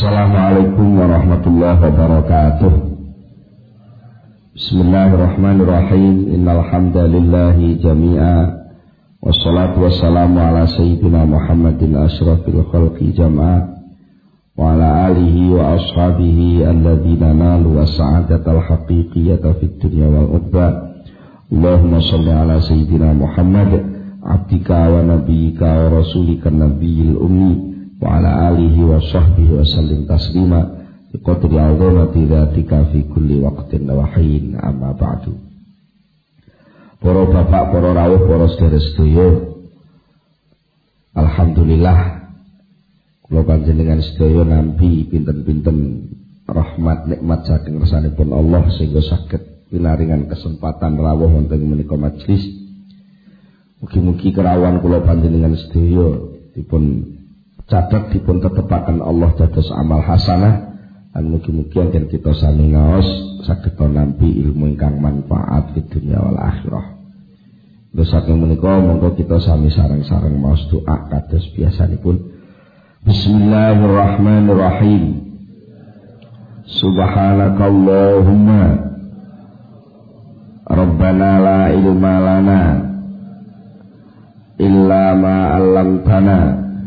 Assalamualaikum warahmatullahi wabarakatuh. Bismillahirrahmanirrahim. Innal hamdalillahi jami'a wassalatu wassalamu ala sayyidina Muhammadin asyrafil khalqi jam'a wa ala alihi wa ashabihi alladhina nalu as-sa'adatal haqiqiyata fid dunya wal ukhra. Allahumma shalli ala sayyidina Muhammad abdika wa nabiyyika wa rasulika nabiyil ummi wa ala alihi wa sahbihi wa sallim taslima biqadri azamati dzatika fi kulli waqtin wa hin, amma ba'du. Para bapak, para rawuh, para sedherek, alhamdulillah kula panjenengan sedaya nampi pinten-pinten rahmat nikmat saking ngersanipun Allah sehingga saged pinaringan kesempatan rawuh wonten menika majelis. Mugi-mugi kerawan kula panjenengan sedaya dipun catat dipun tetepaken Allah dados amal hasanah, lan mugi-mugi yen kita sami ngaos saged nampi ilmu ingkang manfaat di dunia wal akhirah. Terus saking menika monggo kita sami sareng-sareng maos doa kados biasanipun. Bismillahirrahmanirrahim. Subhanakallahumma Rabbana la ilma lana illa ma 'allamtana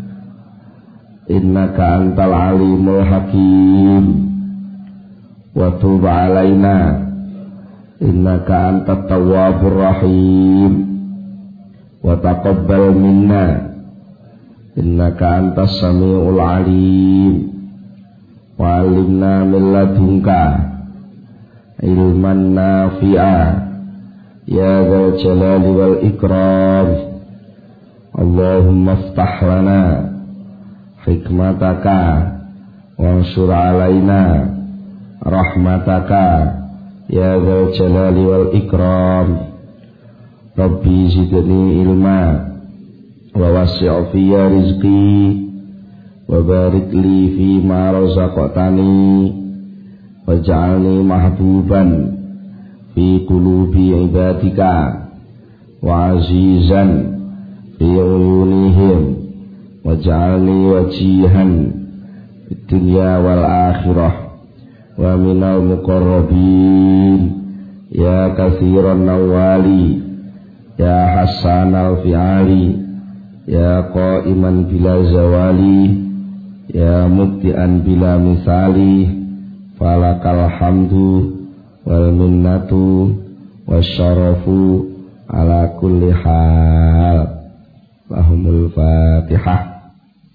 innaka antal alimul hakim wa tub alaina innaka antat tawwabur rahim wa taqabbal minna innaka antas samiul alim wa 'allimna min ladunka ilman nafi'a ya dzal jalali wal ikram. Allahumma iftah lana hikmataka wansur alaina rahmataka ya dzal jalali wal ikram. Rabbi zidni ilma wa wasi' fiyya rizqi wa barik li fi ma razaqtani waj'alni mahbuban fi qulubi ibadika wa azizan fi uyunihim waj'alni wajihan fid dunya wal akhirah wa minal muqarrabin ya katsiran nawali ya hasanal fi'ali ya qa'iman bila zawali ya mubti'an bila misali falakal hamdu wal minnatu wasyarafu ala kulli hal. Lahumul Fatihah.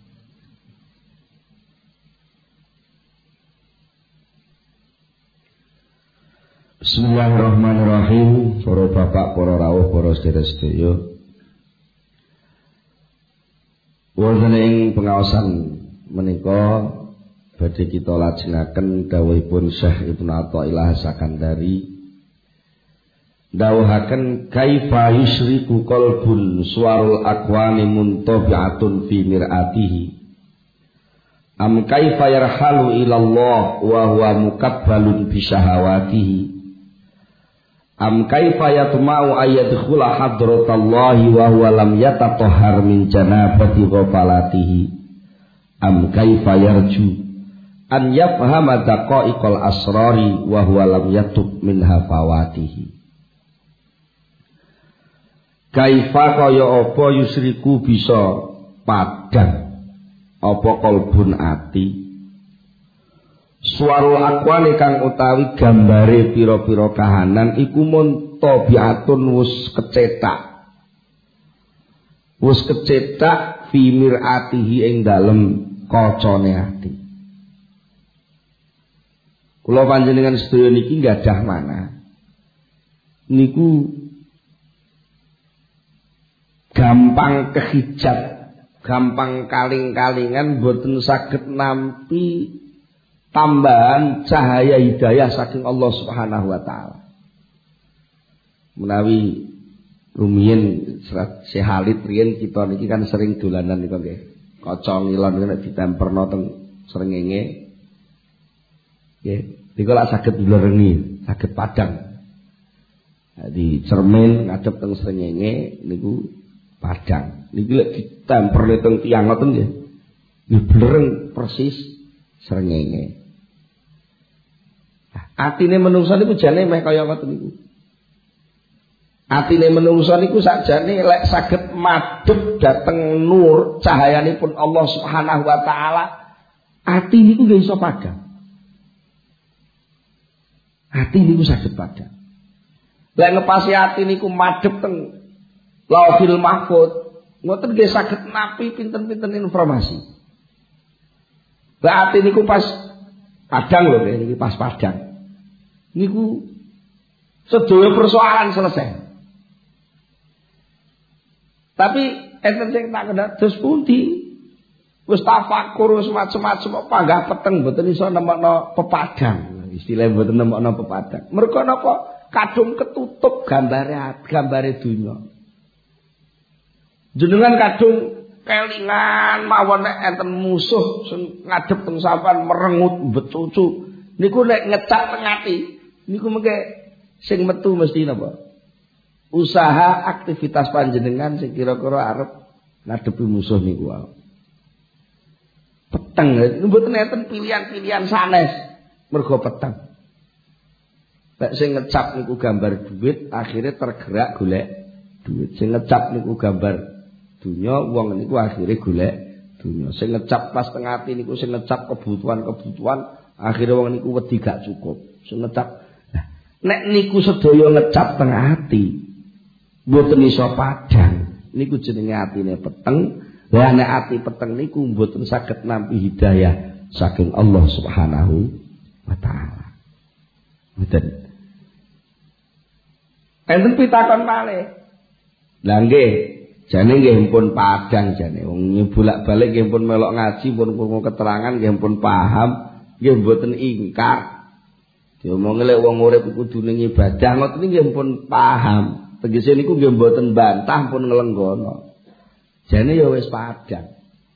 Bismillahirrahmanirrahim. Para bapak, para rawuh, para sedherek, wonten ing pengaosan menika badhe kita lajengaken dawuhipun Syekh Ibnu Athaillah Sakandari dawuhaken kaifa yusyriku qalbun suwarul aqwani muntabi'atun fi mir'atihi am kaifa yarhalu ilallah wa huwa mukabbalun bi syahawatihi am kaifa yatma'u ayyadkhula hadratallahi wa huwa lam yatatahhar min janabati ghafalatihi am kaifa yarju an yafhama daqa'iqal asrari wa huwa lam yatub min hafawatihi. Kaifa kaya apa yusriku bisa padhang apa kalbun ati suwarul akwani kang utawi gambare pira-pira kahanan iku mun tabiatun wis kecetak fi mir'atihi ing dalem kacane ati. Kula panjenengan sedaya niki gadah mana niku gampang kehijab, gampang kaling-kalingan, boten saged nampi tambahan cahaya hidayah saking Allah Subhanahu wa taala. Menawi rumiyin Syekh Halid riyen kita niki kan sering dolanan niku nggih. Kaca ngilon nek ditemperno teng srengenge. Nggih, niku lak saged dilerengi, saged padhang. Di cermin ngadep teng srengenge niku padhang. Niki lek ditemper teng tiyang ngoten nggih. Nggih blereng persis srengenge. Atine menungsa niku jane meh kaya ngoten niku. Atine menungsa niku sakjane lek saged madhep dhateng nur cahayanipun Allah Subhanahu wa taala, ati niku nggih iso padhang. Ati niku saged padhang. Lek ngepasi ati niku madhep teng Lauhil Mahfuz, ngoten nggih saged napi pinten-pinten informasi. Lek ati niku pas padhang lho niki pas padhang. Niku sedaya persoalan selesai. Tapi enten sing tak kendhat dos pundi? Wis tafakur wis macem-macem kok panggah peteng mboten iso nemokno pepadang. Istilah mboten nemokno pepadang. Mergo napa? Kadung ketutup gambare donya. Jenengan kadung kelingan mawon nek enten musuh sing ngadep teng sampean merengut becucu. Niku nek ngecap teng ati, niku mengke sing metu mesti napa? Usaha aktivitas panjenengan sing kira-kira arep ngadepi musuh niku wae. Peteng, mboten enten pilihan-pilihan sanes mergo peteng. Lek sing ngecap niku gambar duit, akhirnya tergerak golek duit. Sing ngecap niku gambar dunya, wong niku akhirnya golek dunya. Sing ngecap pas teng ati niku sing ngecap kebutuhan-kebutuhan, akhirnya wong niku wedi gak cukup. Sing ngecap nek niku sedaya ngecap teng ati, mboten iso padhang. Niku jenenge atine peteng. Lah nek ati peteng niku mboten saged nampi hidayah saking Allah Subhanahu wa taala. Mboten. Enten pitakon malih. Lah nggih, jane nggih pun padhang jane. Wong bolak-balik nggih pun melok ngaji, pun keterangan nggih pun paham, nggih mboten ingkar. Diomong lek wong urip kudune ibadah ngoten nggih pun paham. Tegese niku nggih mboten bantah pun nglenggono. Jane ya wis padhang.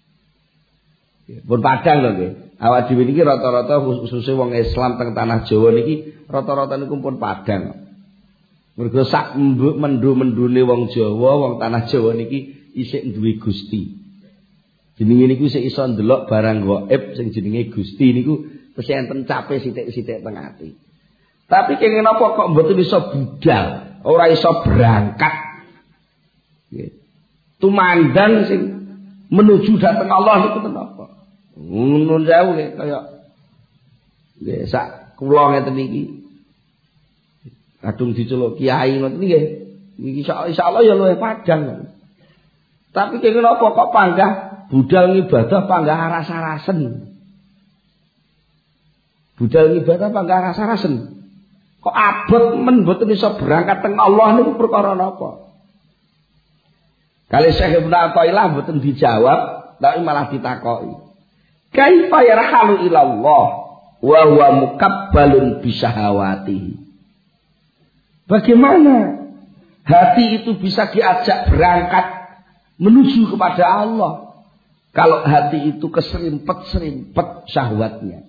Pun padhang lho nggih. Awak dhewe niki rata-rata khususé wong Islam teng tanah Jawa niki rata-rata niku pun padhang. Mergo sak mendu-mendune wong Jawa, wong tanah Jawa niki isih duwe Gusti. Jenenge niku isih iso ndelok barang gaib sing jenenge Gusti niku terus enten cape sithik-sithik teng ati. Tapi kenging napa kok mboten iso budal, ora iso berangkat. Nggih. Tumandang sing menuju dhateng Allah niku kenapa? Nun jauh nggih kaya nggih sak kula ngeten iki. Kadung diceluk kiai ngoten nggih. Iki insyaallah ya luwih padhang. Tapi kenging napa kok panggah budal ngibadah panggah rasa-rasen. Budal ngibadah panggah rasa-rasen. Kok abot men mboten iso berangkat teng Allah niku perkara napa? Kali Syekh Ibnu Athaillah mboten dijawab, tapi malah ditakoki. Kaifa yarhalu ila Allah wa huwa mukabbalun bisyahawatihi. Bagaimana hati itu bisa diajak berangkat menuju kepada Allah kalau hati itu keserimpet-serimpet syahwatnya.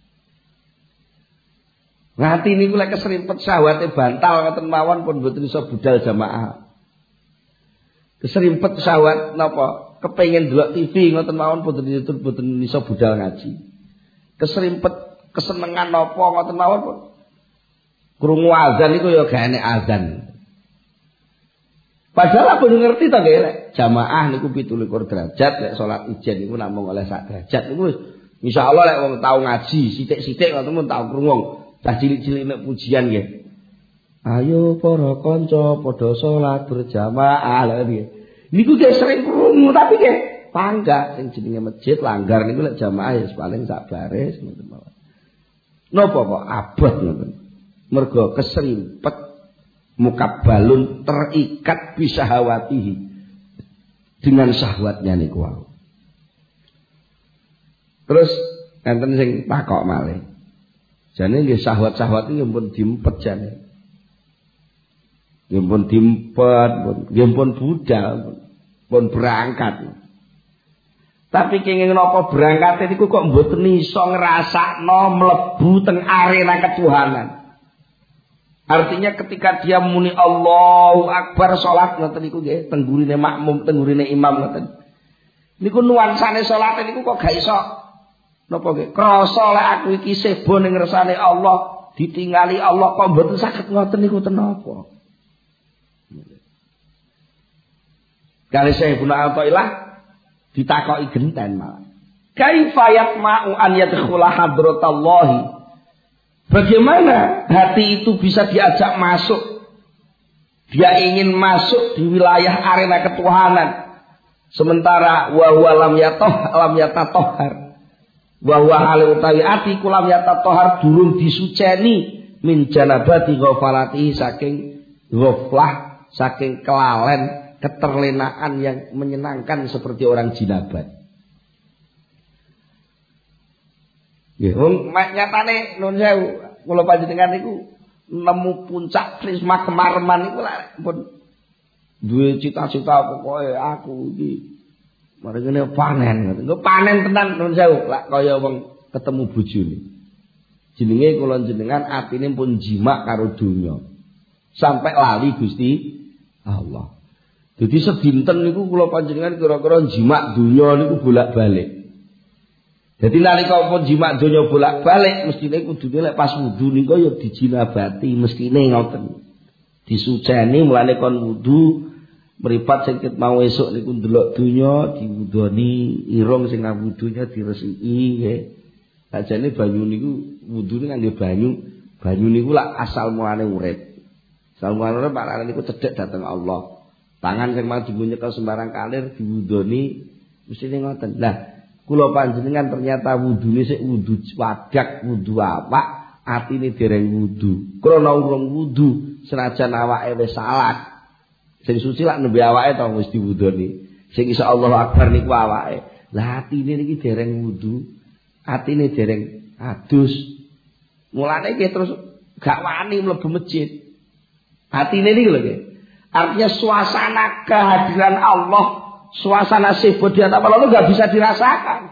Hati niku lek keserimpet syahwate bantal ngoten mawon pun mboten iso budal jamaah. Keserimpet syahwat napa? Kepengin delok TV ngoten mawon mboten iso budal ngaji. Keserimpet kesenengan napa ngoten mawon pun krungu azan niku ya gak enek azan. Padahal aku ngerti to nggih jamaah niku 17 derajat, lek salat ijen niku namung oleh sak derajat niku insyaallah lek wong tau ngaji sithik-sithik ngoten mun tau krungu cah cilik-cilik nek pujian nggih. Ayo para kanca padha salat berjamaah lho nggih. Niku nggih sering krungu tapi nggih panggah sing jenenge masjid langgar niku lek jamaah ya paling sak baris ngoten mawon. Napa kok abot ngoten? Mergo keserimpet mukabbalun terikat bisahawatihi dengan syahwatnya niku wae. Terus enten sing takok malih. Jane nggih syahwat-syahwat iki pun diempet jane. Nggih pun diempet, nggih pun budal, pun berangkat. Tapi kenging napa berangkate niku kok mboten iso ngrasakno mlebu teng arena ketuhanan. Artinya ketika dia muni Allahu Akbar salat ngoten niku nggih teng gurine makmum, teng gurine imam ngoten. Niku nuansane salat niku kok gak iso Napa nggih? Krasa lek aku iki sebo ning ngersane Allah, ditingali Allah kok mboten saged ngoten niku ten apa? Kali Syekh Athaillah ditakoki genten malah. Kaifa yatma'u an yadkhula hadratallahi? Bagaimana hati itu bisa diajak masuk? Dia ingin masuk di wilayah arena ketuhanan. Sementara wa huwa lam yatatohhar. Wa huwa hal utawi ati kulam yatatohhar durung disuceni min janabati ghafalati saking ghaflah, saking kelalen, keterlenaan yang menyenangkan seperti orang jinabat. Nggih, nyatane nun sewu kula panjenengan niku nemu puncak prisma kemarman niku lek pun duwe cita-cita pokoke aku iki marine panen ngoten. Engko panen tenan nun sewu lek kaya wong ketemu bojone. Jenenge kula jenengan atine pun jimak karo donya. Sampai lali Gusti Allah. Jadi sedinten niku kula panjenengan kira-kira jimak donya niku bolak-balik. Jadi nalika pun jimak donya bolak-balik mestine kudune lek pas wudu niku ya dijinabati mestine ngoten. Disuceni mulane kon wudu mripat sing ket mau esuk niku ndelok donya diwudoni irung sing ngawudunya diresiki nggih. Sajane banyu niku wudune nganggo banyu. Banyu niku lak asal mulane urip. Asal mulane urip maknane niku cedhek dhateng Allah. Tangan sing mau dimunyekel sembarang kalir diwudoni mestine ngoten. Lah kula panjenengan ternyata wudune sik wudu wadak, wudu apa, atine dereng wudu. Krana urung wudu, senajan awake wis salat. Sing suci lak nembe awake to wis diwudoni. Sing iso Allahu Akbar niku awake. Lah atine niki dereng wudu, atine dereng adus. Mulane iki terus gak wani mlebu masjid. Atine niku lho nggih. Artinya suasana kehadiran Allah, suasana sibuk di hadapan Allah nggak bisa dirasakan.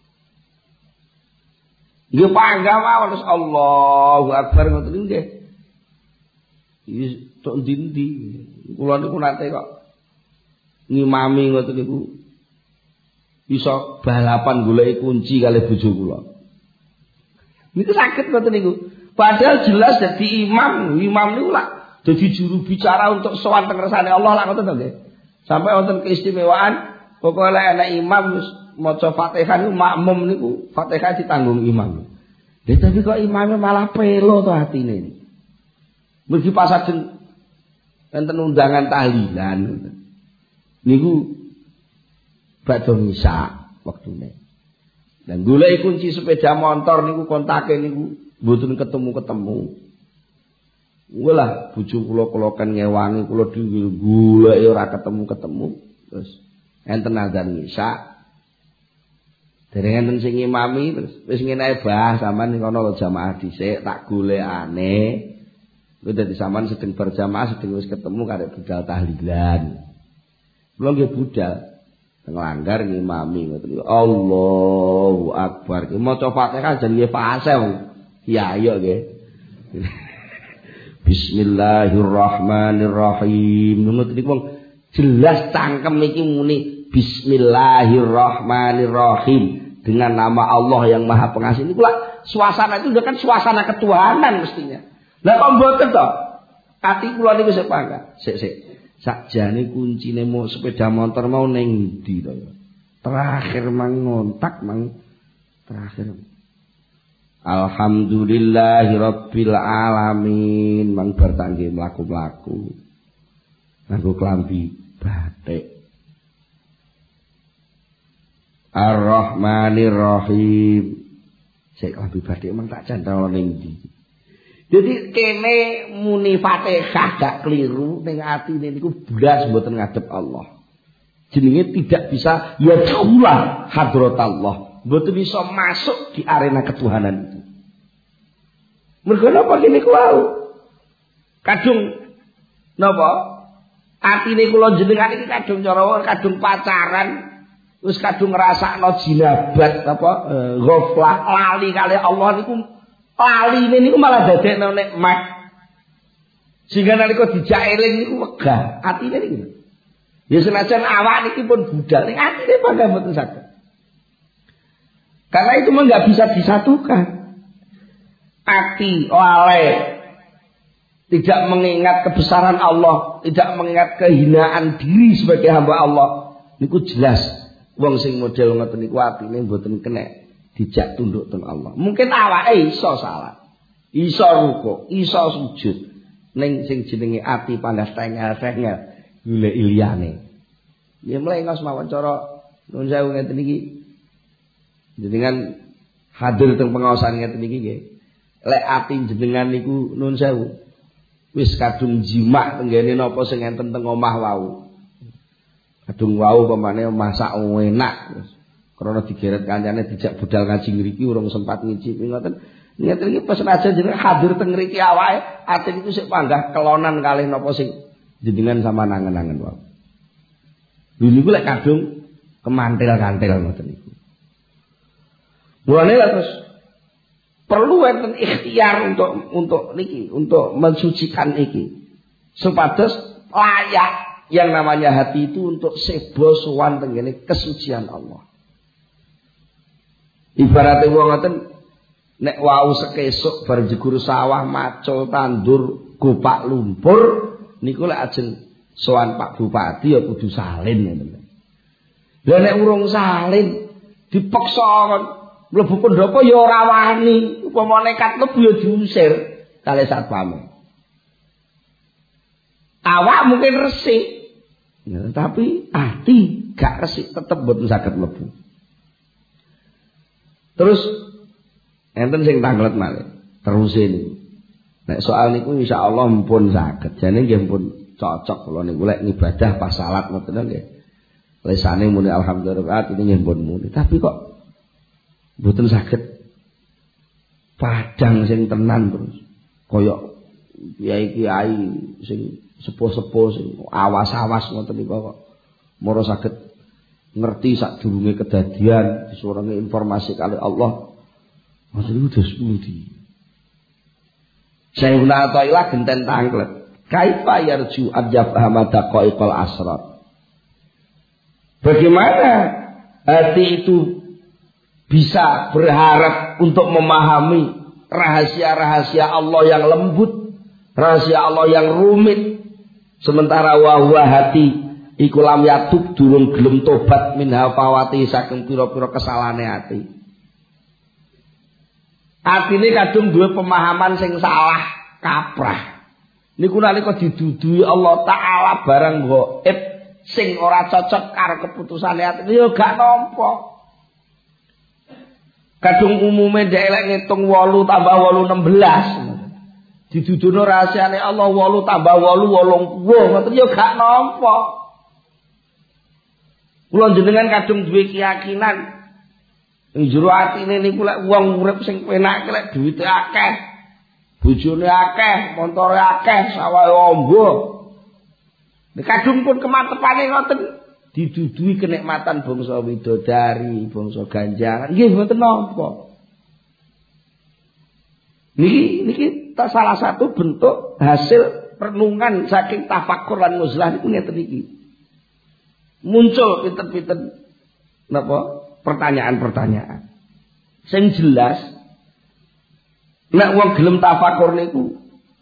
Dia panggah mawon terus Allahu Akbar ngoten niku nggih. Iki tok ndi-ndi. Kula niku nate kok ngimami ngoten niku iso balapan goleki kunci kali bojo kula. Niku saged ngoten niku. Padahal jelas dadi imam niku lah dadi juru bicara untuk sowan teng ngersane Allah lah ngoten to nggih. Sampai wonten keistimewaan pokoke lek ana imam wis maca Fatihah niku makmum niku Fatihah ditanggung imam. Lha tapi kok imame malah pelo to atine. Mugi pas ajeng enten undangan tahlilan niku badhe misa wektune. Dan golek kunci sepeda motor niku kontake niku mboten ketemu-ketemu. Walah bojo kula kan ngewangi kula dhewe goleki ora ketemu-ketemu. Terus enten azan isya. Dereng enten sing imami terus wis ngene ae bah sampean ning kono jamaah dhisik tak golekane. Kuwi dadi sampean sedeng berjamaah sedeng wis ketemu karek budal tahlilan. Kula nggih budal teng langgar ngimami ngoten niku. Allahu Akbar. Ki maca Fatihah jenenge fase wong. Ya ayo nggih. Bismillahirrahmanirrahim. Ngoten niku wong jelas cangkem iki muni Bismillahirrahmanirrahim dengan nama Allah yang Maha Pengasih. Niku lah suasana itu kan suasana ketuhanan mestinya. Lah kok mboten to? Ati kula niku sik pangkat. Sik. Sakjane kuncine mau sepeda motor mau ning ndi to ya. Terakhir mang ngontak mang terakhir. Alhamdulillahirabbil alamin mang bertangge mlaku-mlaku. Nganggo klambi batik. Ar-Rahmanir-Rahim. Sik klambi batik mang tak cantol ning ndi. Jadi kene muni Fatihah gak keliru ning atine niku blas mboten ngadep Allah. Jenenge tidak bisa ya daulah hadratallah. Mboten bisa masuk di arena ketuhanan itu. Mergo napa kene ku wau? Kadung napa? Atine kula jenengan iki kadung cara kadung pacaran, wis kadung ngrasakno jinabat apa ghaflah lali kali Allah niku laline niku malah dadekno nikmat. Sehingga nalika dijak eling niku wegah, atine niku. Ya senajan awak niki pun budal ning atine padha mboten saged. Karena itu mah nggak bisa disatukan. Ati oleh tidak mengingat kebesaran Allah, tidak mengingat kehinaan diri sebagai hamba Allah. Niku jelas wong sing model ngoten niku atine mboten kena dijak tunduk teng Allah. Mungkin awake iso salah, iso ruku, iso sujud, ning sing jenenge ati panas tengel-tengel golek liyane. Ya mlengos mawon cara nuwun sewu ngeten iki. Jenengan hadir teng pengaosan ngeten iki nggih. Lek ati jenengan niku nuwun sewu wis kadung jimak tenggene napa sing enten teng omah wau. Kadung wau pemane masak enak. Karena digeret kancane dijak budal ngaji ngriki urung sempat ngicipi ngoten. Ngeten iki pesen aja jenengan hadir teng ngriki awake, ati niku sik panggah kelonan kalih napa sing jenengan sama nangen-nangen wae. Lha niku lek kadung kemantil-kantil ngoten niku. Mulane lek terus perlu enten ikhtiar untuk niki, untuk mensucikan iki. Supados layak yang namanya hati itu untuk sebo sowan tengene kesucian Allah. Ibaratnya wong ngoten nek wau sekesuk bar jegur sawah macul tandur gopak lumpur niku lek ajeng sowan Pak Bupati ya kudu salin ngoten. Lah nek urung salin dipeksa mlebu pendopo ya ora wani, upama nekat mlebu ya diusir kalih satpame. Awak mungkin resik, ya, tapi ati gak resik tetep mboten saged mlebu. Terus enten sing tanglet malih, terusin. Nek soal niku insyaallah mpun saged. Jane nggih mpun cocok kula niku lek ibadah pas salat ngoten nggih. Lesane muni alhamdulillah ini nggih mpun muni. Tapi kok mboten saged padang sing tenan terus. Kaya kiai-kiai sing sepuh-sepuh sing awas-awas ngoten niku kok moro saged ngerti sadurunge kedadian disurangi informasi kali Allah. Maksud itu dos pundi. Sayyidina Athaillah genten tanglet. Kaifa yarju ajab hamada qaiqal asrar. Bagaimana hati itu bisa berharap untuk memahami rahasia-rahasia Allah yang lembut, rahasia Allah yang rumit, sementara wahwa hati iku lam yatub durung gelem tobat min hafawati saking pira-pira kesalahane ati. Atine kadung duwe pemahaman sing salah kaprah. Niku nalika didudui Allah taala barang gaib sing ora cocok karo keputusane atine ya gak nampa. Kadung umume dhek lek ngitung 8 tambah 8 16. Didudono rahasiane Allah 8 tambah 8 80 ngoten ya gak nampa. Kula jenengan kadung duwe keyakinan ing jero atine niku lek wong urip sing penak lek duwite akeh, bojone akeh, montore akeh, sawahe ombo. Nek kadung pun kematepane ngoten didudui kenikmatan bangsa widodari, bangsa ganjaran. Nggih mboten napa. Niki salah satu bentuk hasil renungan saking tafakur lan muzlah niku ngeten iki. Muncul pinten-pinten napa pertanyaan-pertanyaan. Sing jelas nek wong gelem tafakur niku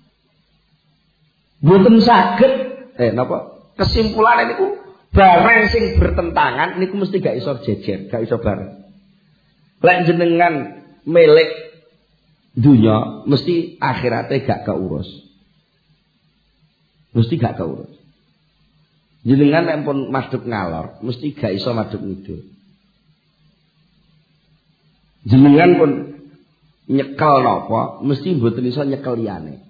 mboten saged napa kesimpulane niku barang sing bertentangan niku mesti gak iso jejer, gak iso bareng. Lek jenengan milik dunya mesti akhirate gak keurus. Mesti gak keurus. Jenengan nek pun madhep ngalor, mesti gak iso madhep ngidul. Jenengan pun nyekel napa, mesti mboten iso nyekel liyane.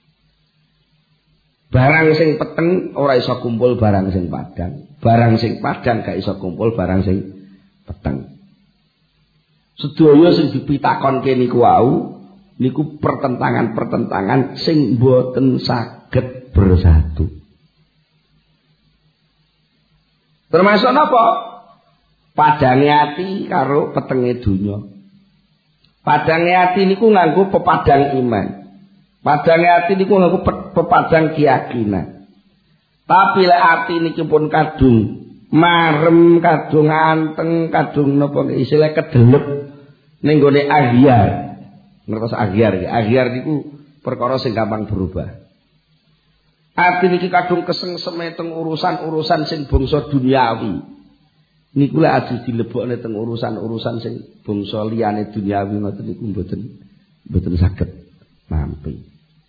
Barang sing peteng ora iso kumpul barang sing padang, barang sing padang gak iso kumpul barang sing peteng. Sedaya sing dipitakonke niku wau niku pertentangan-pertentangan sing mboten saged bersatu. Termasuk napa? Padange ati karo petenge donya. Padange ati niku nganggo pepadang iman. Padange ati niku nganggo pepadang keyakinan. Tapi lek ati niki pun kadung marem, kadung anteng, kadung napa istilah kedelep, ning gone aghyar. Ngertos aghyar iki. Aghyar niku perkara sing gampang berubah. Ati niki kadung kesengseme teng urusan-urusan sing bangsa duniawi. Niku lek aja dilebokne teng urusan-urusan sing bangsa liyane duniawi ngoten niku mboten saged nampi.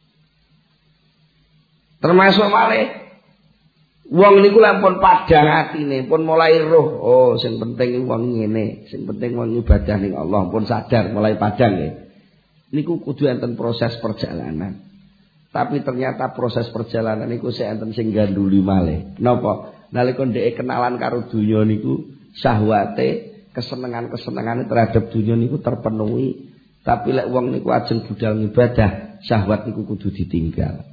Termasuk malih wong niku lek pun padhang atine, pun mulai roh, oh sing penting wong ngene, sing penting wong ibadah ning Allah, pun sadar mulai padhang nggih. Niku kudu enten proses perjalanan. Tapi ternyata proses perjalanan niku sik enten sing ganduli malih. Napa? Nalika dhek kenalan karo donya niku syahwate, kesenengan-kesenengane terhadap donya niku terpenuhi. Tapi lek wong niku ajeng budal ibadah, syahwat niku kudu ditinggal.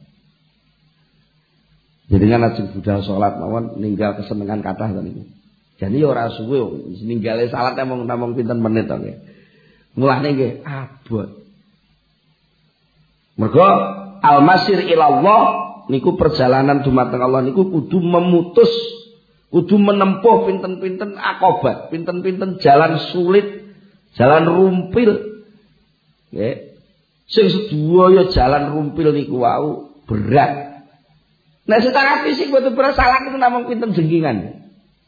Jadi kan ajeng budal salat mawon ninggal kesenengan kathah to niku. Jadi ora suwe ninggale salat namung pinten menit to nggih. Mulane nggih abot. Mergo al-masir ilallah niku perjalanan dumateng Allah niku kudu memutus, kudu menempuh pinten-pinten akobat, pinten-pinten jalan sulit, jalan rumpil. Nggih. Sing sedaya jalan rumpil niku wau berat. Nek secara fisik boten berat salat niku namung pinten jengkingan.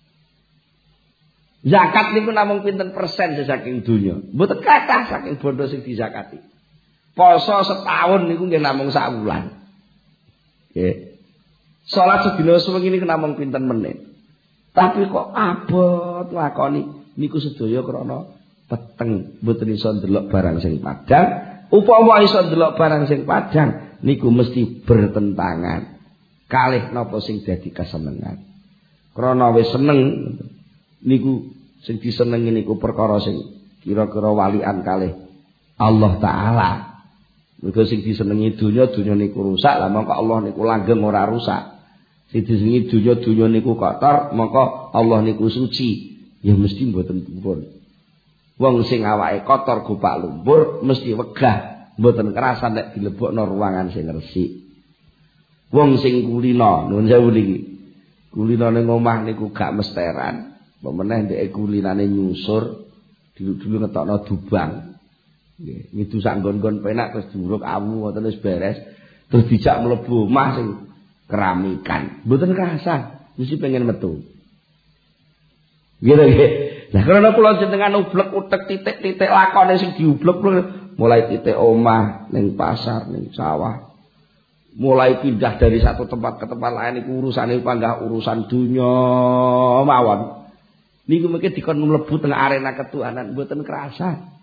Zakat niku namung pinten persen saking donya. Mboten kathah saking bondo sing dizakati. Poso setahun niku nggih namung sak wulan. Nggih. Salat sedina sewengi niku namung pinten menit. Tapi kok abot lakoni niku sedaya krana peteng, mboten iso ndelok barang sing padhang. Upama iso ndelok barang sing padhang niku mesti bertentangan kalih napa sing dadi kasenengan. Krana wis seneng niku sing disenengi niku perkara sing kira-kira walian kalih Allah taala. Mergo sing disenengi donya niku rusak, lah mongko Allah niku langgeng ora rusak. Sing disenengi donya niku kotor, mongko Allah niku suci. Ya mesti mboten purun. Wong sing awake kotor gupak lumpur mesti wegah, mboten kerasan nek dilebokno ruangan sing resik. Wong sing kulina, nuwun sewu niki. Kulina ning omah niku gak mesteran. Pemeneh ndek kulinane nyusur, dulu ngetokno dubang. Nggih, ngidu sak nggon-nggon penak terus duruk awu ngoten wis beres, terus dijak mlebu omah sing keramikan. Mboten kerasa, mesti pengen metu. Gitu nggih. Lah karena kula jenengan ublek utek titik-titik lakone sing diublek mulai titik omah ning pasar ning sawah. Mulai pindah dari satu tempat ke tempat lain iku urusane panggah urusan dunya mawon. Niku mengke dikon mlebu teng arena ketuhanan mboten kerasa.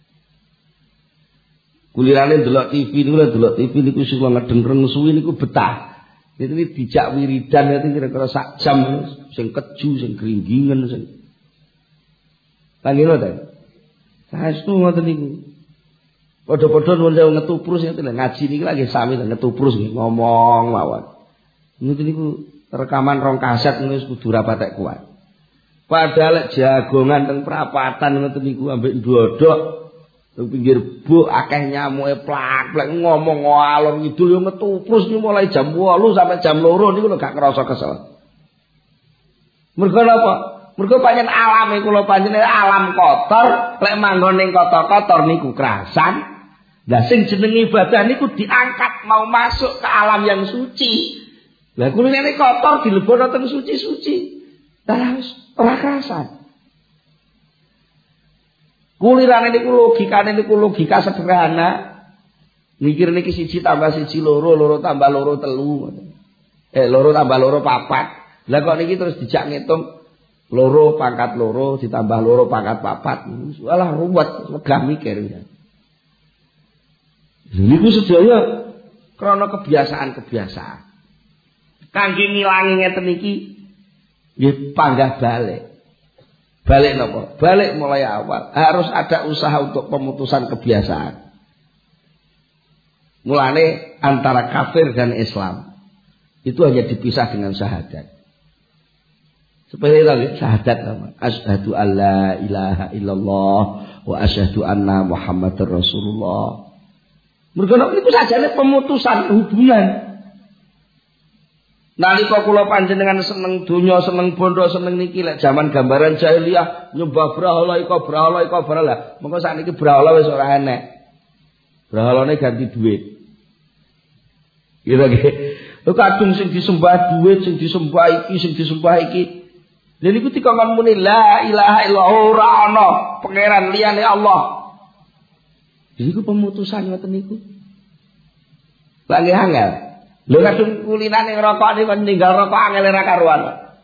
Kulirane delok TV niku sing ngedeng suwi niku betah. Itu dijak wiridan itu kira-kira sak jam sing keju sing gringgingen sing. Panggil ta? Saestu ngoten niku. Padha-padha nuwun sewu ngetuprus ngoten ngaji niki lagi sami ngetuprus ngomong mawon. Niku rekaman rong kaset niku kudu rapatek kuat. Padahal jagongan teng perapatan ngoten niku ambek ndodok teng pinggir buk akeh nyamuke plak-plak ngomong ngalor ngidul yo ngetuprus niku mulai jam 8 sampai jam 2 niku lho gak kerasa kesel. Mergo napa? Mergo pancen alame kula panjenengan alam kotor, lek manggon ning kotor-kotor niku kerasan. Lah sing jeneng ibadah niku diangkat mau masuk ke alam yang suci. Lah kuline kotor dilebokno teng suci-suci. Lah ora kerasan. Kulirane niku logikane niku logika sederhana. Mikir niki 1 tambah 1 2, 2 tambah 2 3. 2 tambah 2 4. Lah kok niki terus dijak ngitung 2 pangkat 2 ditambah 2 pangkat 4. Walah ruwet, megah mikir ya. Niku sedaya krana kebiasaan-kebiasaan. Kangge ngilangi ngeten iki nggih panggah balik. Balik napa? Balik mulai awal. Harus ada usaha untuk pemutusan kebiasaan. Mulane antara kafir dan Islam itu hanya dipisah dengan syahadat. Seperti itu syahadat apa? Asyhadu alla ilaha illallah wa asyhadu anna Muhammadar Rasulullah. Mergo niku sajane pemutusan hubungan. Nalika kula panjenengan seneng donya, seneng bondo, seneng niki lek jaman gambaran jahiliyah nyembah brahala iko brahala. Mengko sakniki brahala wis ora enek. Brahalane ganti duit. Kira nggih. Kadung sing disembah duit, sing disembah iki. Lha niku dikongkon muni la ilaha illallah ora ana pangeran liyane Allah. Niku pemutusan ngoten niku. Lagi angel. Lho kadung kulinane rokok niku ninggal rokok angel ora karuan.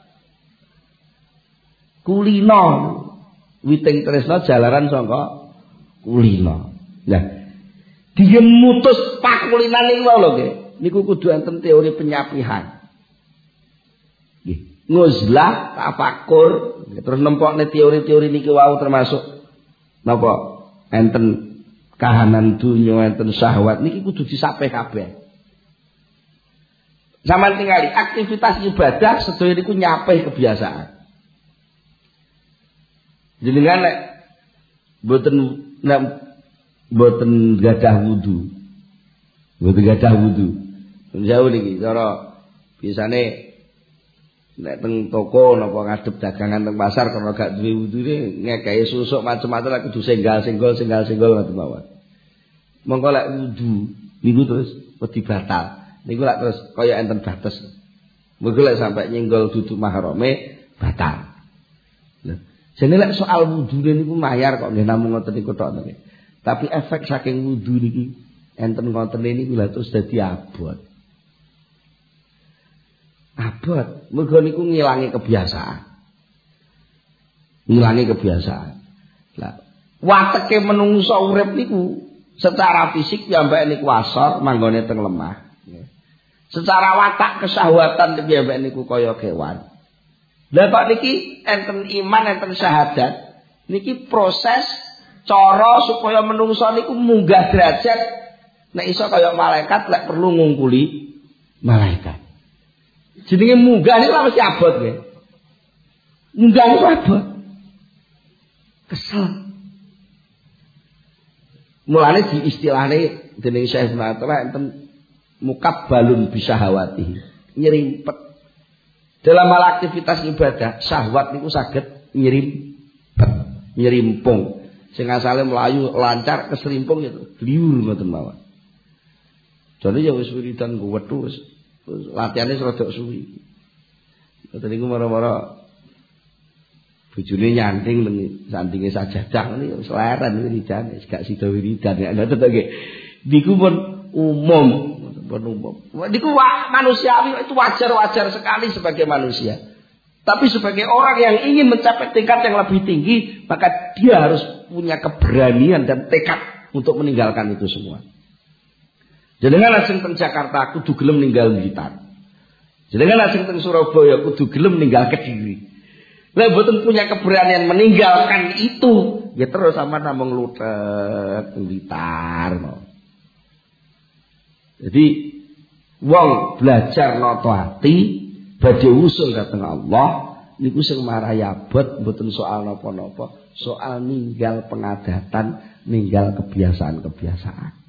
Kulino witing tresna jalaran saka kulino. Lah dia mutus pakulinan niku lho nggih. Niku kudu enten teori penyapihan. Nggih. Nguzlah, tafakur, terus nempokne teori-teori niki wau termasuk napa? Enten kahanan dunya, enten syahwat niki kudu disape kabeh. Zaman tingali aktivitas ibadah sedaya niku nyapeh kebiasaan. Jenengan nek mboten gadah wudu. Mboten gadah wudu. Jauh niki cara biasane nek teng toko napa ngadep dagangan teng pasar karena gak duwe wudune ngekeki susuk macam-macam lek kudu senggal-senggol ngoten mawon. Monggo lek wudu niku terus wedi batal. Niku lek terus kaya enten batas. Monggo lek sampai nyenggol duduk mahrame batal. Lho, jane lek soal wudune niku mayar kok nggih namung ngoten niku tok nggih. Tapi efek saking wudu niki enten ngoten niku lha terus dadi abot. Abot, mergo niku ngilangi kebiasaan. Lah, wateke menungso urip niku secara fisik piyambake niku asor manggone teng lemah. Secara watak kesahwatan piyambake niku kaya kewan. Lah kok niki enten iman, enten syahadat, niki proses cara supaya menungso niku munggah derajat nek iso kaya malaikat lek perlu ngungkuli malaikat. Jenenge munggah niku mesti abot nggih. Munggah niku abot. Kesel. Mulane diistilahne dening Syekh Sunatullah enten mukabbalun bisyahawati. Nyerimpet. Dalam hal aktivitas ibadah, syahwat niku saged nyerimpung. Sing asale mlayu lancar keserimpung itu liur ngoten mawon. Jane ya wis wiridan wethu wis latihane rada suwi. Ngoten niku mara-mara bojone nyanting nang sandinge sajadah niku wis leren wiridane, gak sida wiridan nek ngoten to nggih. Niku pun umum. Niku manusiawi itu wajar-wajar sekali sebagai manusia. Tapi sebagai orang yang ingin mencapai tingkat yang lebih tinggi, maka dia harus punya keberanian dan tekad untuk meninggalkan itu semua. Jenengan asing teng Jakarta kudu gelem ninggal Blitar. Jenengan asing teng Surabaya kudu gelem ninggal Kediri. Lah mboten punya keberanian meninggalkan itu, ya terus sama namung lutet teng Blitar. Jadi wong belajar nata ati badhe usul dhateng Allah niku sing marahi abot mboten soal napa-napa, soal ninggal pengadatan, ninggal kebiasaan-kebiasaan.